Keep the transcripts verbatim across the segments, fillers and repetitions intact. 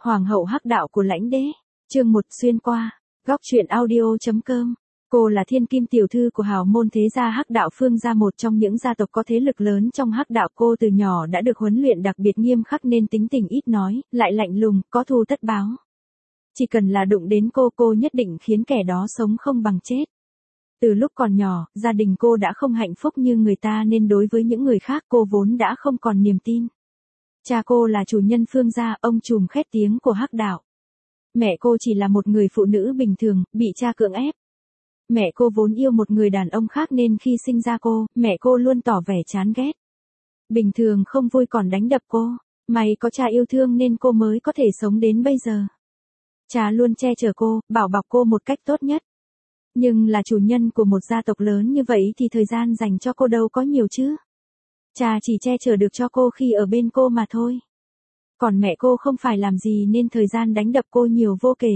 Hoàng hậu hắc đạo của lãnh đế. Chương một xuyên qua. Góc truyện audio.com. Cô là thiên kim tiểu thư của hào môn thế gia hắc đạo Phương gia, một trong những gia tộc có thế lực lớn trong hắc đạo. Cô từ nhỏ đã được huấn luyện đặc biệt nghiêm khắc nên tính tình ít nói, lại lạnh lùng, có thù tất báo. Chỉ cần là đụng đến cô, cô nhất định khiến kẻ đó sống không bằng chết. Từ lúc còn nhỏ, gia đình cô đã không hạnh phúc như người ta nên đối với những người khác cô vốn đã không còn niềm tin. Cha cô là chủ nhân Phương gia, ông trùm khét tiếng của hắc đạo. Mẹ cô chỉ là một người phụ nữ bình thường, bị cha cưỡng ép. Mẹ cô vốn yêu một người đàn ông khác nên khi sinh ra cô, mẹ cô luôn tỏ vẻ chán ghét. Bình thường không vui còn đánh đập cô. May có cha yêu thương nên cô mới có thể sống đến bây giờ. Cha luôn che chở cô, bảo bọc cô một cách tốt nhất. Nhưng là chủ nhân của một gia tộc lớn như vậy thì thời gian dành cho cô đâu có nhiều chứ. Cha chỉ che chở được cho cô khi ở bên cô mà thôi. Còn mẹ cô không phải làm gì nên thời gian đánh đập cô nhiều vô kể.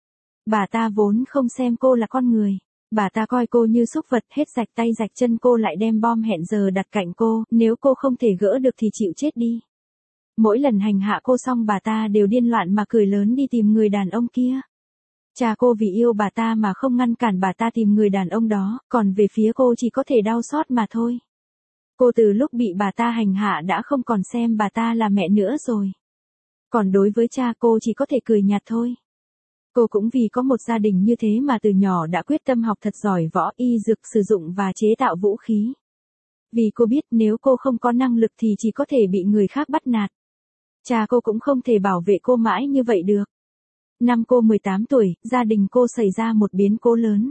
Bà ta vốn không xem cô là con người. Bà ta coi cô như súc vật, hết rạch tay rạch chân cô lại đem bom hẹn giờ đặt cạnh cô, nếu cô không thể gỡ được thì chịu chết đi. Mỗi lần hành hạ cô xong bà ta đều điên loạn mà cười lớn đi tìm người đàn ông kia. Cha cô vì yêu bà ta mà không ngăn cản bà ta tìm người đàn ông đó, còn về phía cô chỉ có thể đau xót mà thôi. Cô từ lúc bị bà ta hành hạ đã không còn xem bà ta là mẹ nữa rồi. Còn đối với cha cô chỉ có thể cười nhạt thôi. Cô cũng vì có một gia đình như thế mà từ nhỏ đã quyết tâm học thật giỏi võ, y dược, sử dụng và chế tạo vũ khí. Vì cô biết nếu cô không có năng lực thì chỉ có thể bị người khác bắt nạt. Cha cô cũng không thể bảo vệ cô mãi như vậy được. Năm cô mười tám tuổi, gia đình cô xảy ra một biến cố lớn.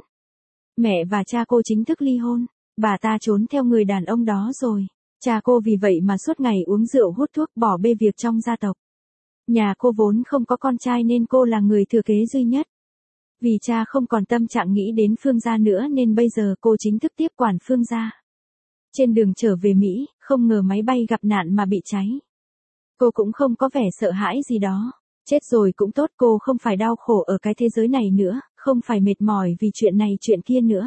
Mẹ và cha cô chính thức ly hôn, bà ta trốn theo người đàn ông đó rồi. Cha cô vì vậy mà suốt ngày uống rượu hút thuốc, bỏ bê việc trong gia tộc. Nhà cô vốn không có con trai nên cô là người thừa kế duy nhất. Vì cha không còn tâm trạng nghĩ đến Phương gia nữa nên bây giờ cô chính thức tiếp quản Phương gia. Trên đường trở về Mỹ, không ngờ máy bay gặp nạn mà bị cháy. Cô cũng không có vẻ sợ hãi gì đó. Chết rồi cũng tốt, cô không phải đau khổ ở cái thế giới này nữa, không phải mệt mỏi vì chuyện này chuyện kia nữa.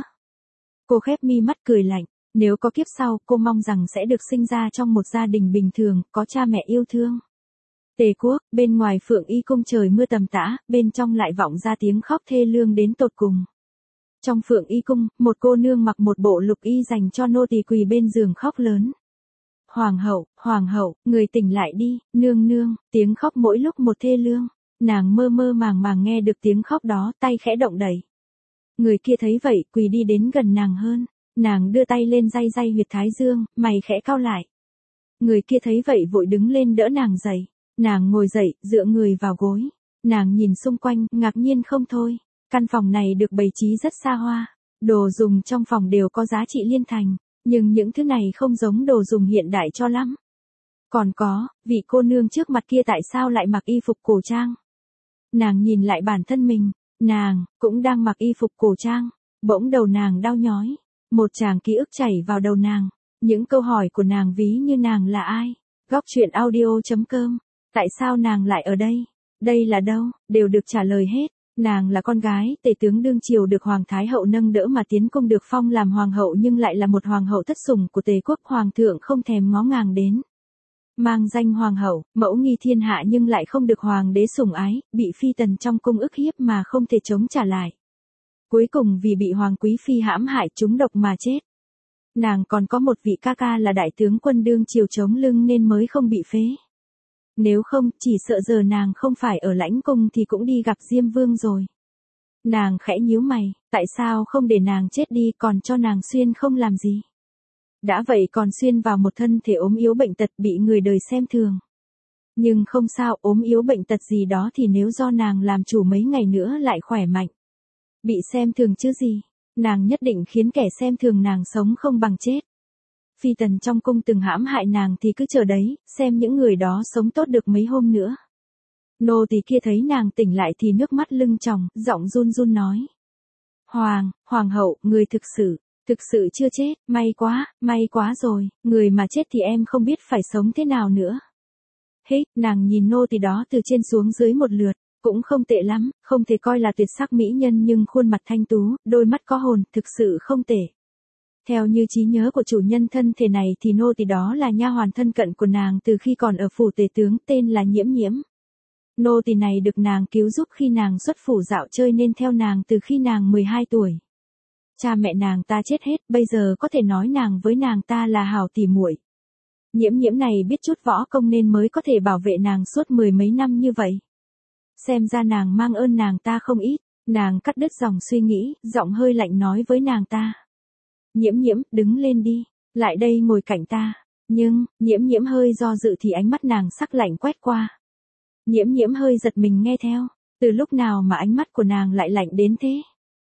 Cô khép mi mắt cười lạnh, nếu có kiếp sau, cô mong rằng sẽ được sinh ra trong một gia đình bình thường, có cha mẹ yêu thương. Tề quốc, bên ngoài Phượng Y cung trời mưa tầm tã, bên trong lại vọng ra tiếng khóc thê lương đến tột cùng. Trong Phượng Y cung, một cô nương mặc một bộ lục y dành cho nô tỳ quỳ bên giường khóc lớn. Hoàng hậu, hoàng hậu, người tỉnh lại đi, nương nương, tiếng khóc mỗi lúc một thê lương. Nàng mơ mơ màng màng nghe được tiếng khóc đó, tay khẽ động đẩy. Người kia thấy vậy, quỳ đi đến gần nàng hơn. Nàng đưa tay lên day day huyệt thái dương, mày khẽ cau lại. Người kia thấy vậy vội đứng lên đỡ nàng dậy. Nàng ngồi dậy, dựa người vào gối. Nàng nhìn xung quanh, ngạc nhiên không thôi. Căn phòng này được bày trí rất xa hoa. Đồ dùng trong phòng đều có giá trị liên thành. Nhưng những thứ này không giống đồ dùng hiện đại cho lắm. Còn có, vị cô nương trước mặt kia tại sao lại mặc y phục cổ trang? Nàng nhìn lại bản thân mình, nàng, cũng đang mặc y phục cổ trang. Bỗng đầu nàng đau nhói. Một tràng ký ức chảy vào đầu nàng. Những câu hỏi của nàng ví như nàng là ai? Góc truyện audio.com. Tại sao nàng lại ở đây? Đây là đâu? Đều được trả lời hết. Nàng là con gái tể tướng đương triều được Hoàng Thái Hậu nâng đỡ mà tiến cung được phong làm hoàng hậu nhưng lại là một hoàng hậu thất sủng của Tề quốc, hoàng thượng không thèm ngó ngàng đến. Mang danh hoàng hậu, mẫu nghi thiên hạ nhưng lại không được hoàng đế sủng ái, bị phi tần trong cung ức hiếp mà không thể chống trả lại. Cuối cùng vì bị hoàng quý phi hãm hại trúng độc mà chết. Nàng còn có một vị ca ca là đại tướng quân đương triều chống lưng nên mới không bị phế. Nếu không, chỉ sợ giờ nàng không phải ở lãnh cung thì cũng đi gặp Diêm Vương rồi. Nàng khẽ nhíu mày, tại sao không để nàng chết đi còn cho nàng xuyên không làm gì. Đã vậy còn xuyên vào một thân thể ốm yếu bệnh tật bị người đời xem thường. Nhưng không sao, ốm yếu bệnh tật gì đó thì nếu do nàng làm chủ mấy ngày nữa lại khỏe mạnh. Bị xem thường chứ gì, nàng nhất định khiến kẻ xem thường nàng sống không bằng chết. Phi tần trong cung từng hãm hại nàng thì cứ chờ đấy, xem những người đó sống tốt được mấy hôm nữa. Nô tỳ kia thấy nàng tỉnh lại thì nước mắt lưng tròng, giọng run run nói. Hoàng, hoàng hậu, người thực sự, thực sự chưa chết, may quá, may quá rồi, người mà chết thì em không biết phải sống thế nào nữa. Hết, nàng nhìn nô tỳ đó từ trên xuống dưới một lượt, cũng không tệ lắm, không thể coi là tuyệt sắc mỹ nhân nhưng khuôn mặt thanh tú, đôi mắt có hồn, thực sự không tệ. Theo như trí nhớ của chủ nhân thân thể này thì nô tỳ đó là nha hoàn thân cận của nàng từ khi còn ở phủ tề tướng, tên là Nhiễm Nhiễm. Nô tỳ này được nàng cứu giúp khi nàng xuất phủ dạo chơi nên theo nàng từ khi nàng mười hai tuổi. Cha mẹ nàng ta chết hết, bây giờ có thể nói nàng với nàng ta là hảo tỉ muội. Nhiễm nhiễm này biết chút võ công nên mới có thể bảo vệ nàng suốt mười mấy năm như vậy. Xem ra nàng mang ơn nàng ta không ít, nàng cắt đứt dòng suy nghĩ, giọng hơi lạnh nói với nàng ta. Nhiễm nhiễm, đứng lên đi, lại đây ngồi cạnh ta. Nhưng, nhiễm nhiễm hơi do dự thì ánh mắt nàng sắc lạnh quét qua. Nhiễm nhiễm hơi giật mình nghe theo, từ lúc nào mà ánh mắt của nàng lại lạnh đến thế?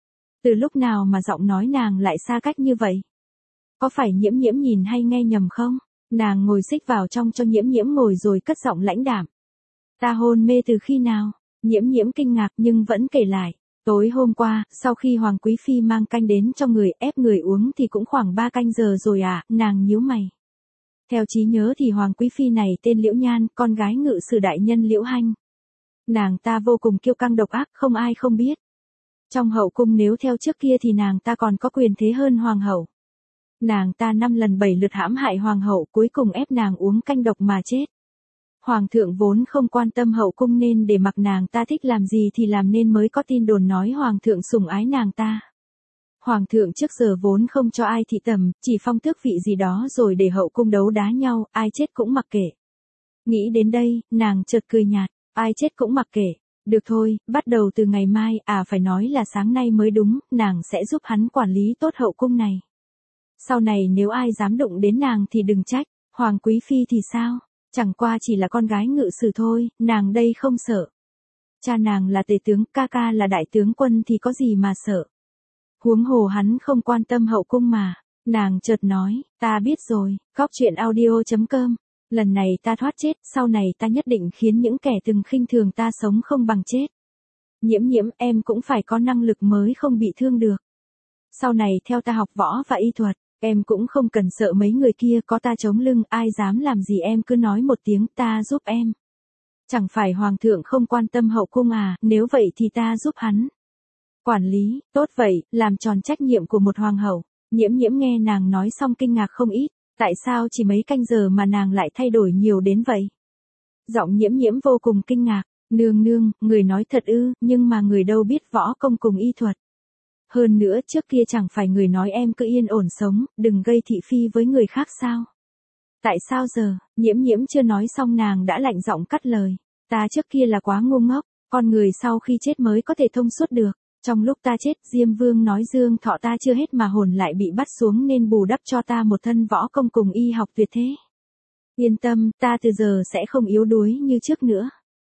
Từ lúc nào mà giọng nói nàng lại xa cách như vậy? Có phải nhiễm nhiễm nhìn hay nghe nhầm không? Nàng ngồi xích vào trong cho nhiễm nhiễm ngồi rồi cất giọng lãnh đạm. Ta hôn mê từ khi nào? Nhiễm nhiễm kinh ngạc nhưng vẫn kể lại. Tối hôm qua, sau khi Hoàng Quý Phi mang canh đến cho người ép người uống thì cũng khoảng ba canh giờ rồi à, nàng nhíu mày. Theo trí nhớ thì Hoàng Quý Phi này tên Liễu Nhan, con gái ngự sử đại nhân Liễu Hanh. Nàng ta vô cùng kiêu căng độc ác, không ai không biết. Trong hậu cung nếu theo trước kia thì nàng ta còn có quyền thế hơn hoàng hậu. Nàng ta năm lần bảy lượt hãm hại hoàng hậu, cuối cùng ép nàng uống canh độc mà chết. Hoàng thượng vốn không quan tâm hậu cung nên để mặc nàng ta thích làm gì thì làm nên mới có tin đồn nói hoàng thượng sủng ái nàng ta. Hoàng thượng trước giờ vốn không cho ai thị tầm, chỉ phong tước vị gì đó rồi để hậu cung đấu đá nhau, ai chết cũng mặc kệ. Nghĩ đến đây, nàng chợt cười nhạt, ai chết cũng mặc kệ. Được thôi, bắt đầu từ ngày mai, à phải nói là sáng nay mới đúng, nàng sẽ giúp hắn quản lý tốt hậu cung này. Sau này nếu ai dám đụng đến nàng thì đừng trách, Hoàng Quý Phi thì sao? Chẳng qua chỉ là con gái ngự sử thôi, nàng đây không sợ. Cha nàng là tể tướng, ca ca là đại tướng quân thì có gì mà sợ. Huống hồ hắn không quan tâm hậu cung mà. Nàng chợt nói, ta biết rồi, góc chuyện audio chấm com. Lần này ta thoát chết, sau này ta nhất định khiến những kẻ từng khinh thường ta sống không bằng chết. Nhiễm nhiễm, em cũng phải có năng lực mới không bị thương được. Sau này theo ta học võ và y thuật, em cũng không cần sợ mấy người kia, có ta chống lưng, ai dám làm gì em cứ nói một tiếng, ta giúp em. Chẳng phải hoàng thượng không quan tâm hậu cung à, nếu vậy thì ta giúp hắn. Quản lý, tốt vậy, làm tròn trách nhiệm của một hoàng hậu. Nhiễm nhiễm nghe nàng nói xong kinh ngạc không ít, tại sao chỉ mấy canh giờ mà nàng lại thay đổi nhiều đến vậy? Giọng nhiễm nhiễm vô cùng kinh ngạc, nương nương, người nói thật ư, nhưng mà người đâu biết võ công cùng y thuật. Hơn nữa trước kia chẳng phải người nói em cứ yên ổn sống, đừng gây thị phi với người khác sao? Tại sao giờ, nhiễm nhiễm chưa nói xong nàng đã lạnh giọng cắt lời. Ta trước kia là quá ngu ngốc, con người sau khi chết mới có thể thông suốt được. Trong lúc ta chết, Diêm Vương nói dương thọ ta chưa hết mà hồn lại bị bắt xuống nên bù đắp cho ta một thân võ công cùng y học tuyệt thế. Yên tâm, ta từ giờ sẽ không yếu đuối như trước nữa.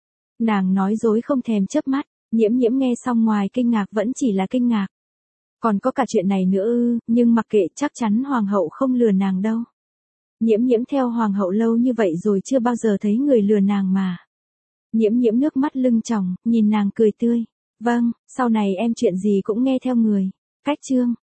Nàng nói dối không thèm chớp mắt, nhiễm nhiễm nghe xong ngoài kinh ngạc vẫn chỉ là kinh ngạc. Còn có cả chuyện này nữa ư, nhưng mặc kệ, chắc chắn hoàng hậu không lừa nàng đâu. Nhiễm nhiễm theo hoàng hậu lâu như vậy rồi chưa bao giờ thấy người lừa nàng mà. Nhiễm nhiễm nước mắt lưng tròng, nhìn nàng cười tươi. Vâng, sau này em chuyện gì cũng nghe theo người. Cách chương.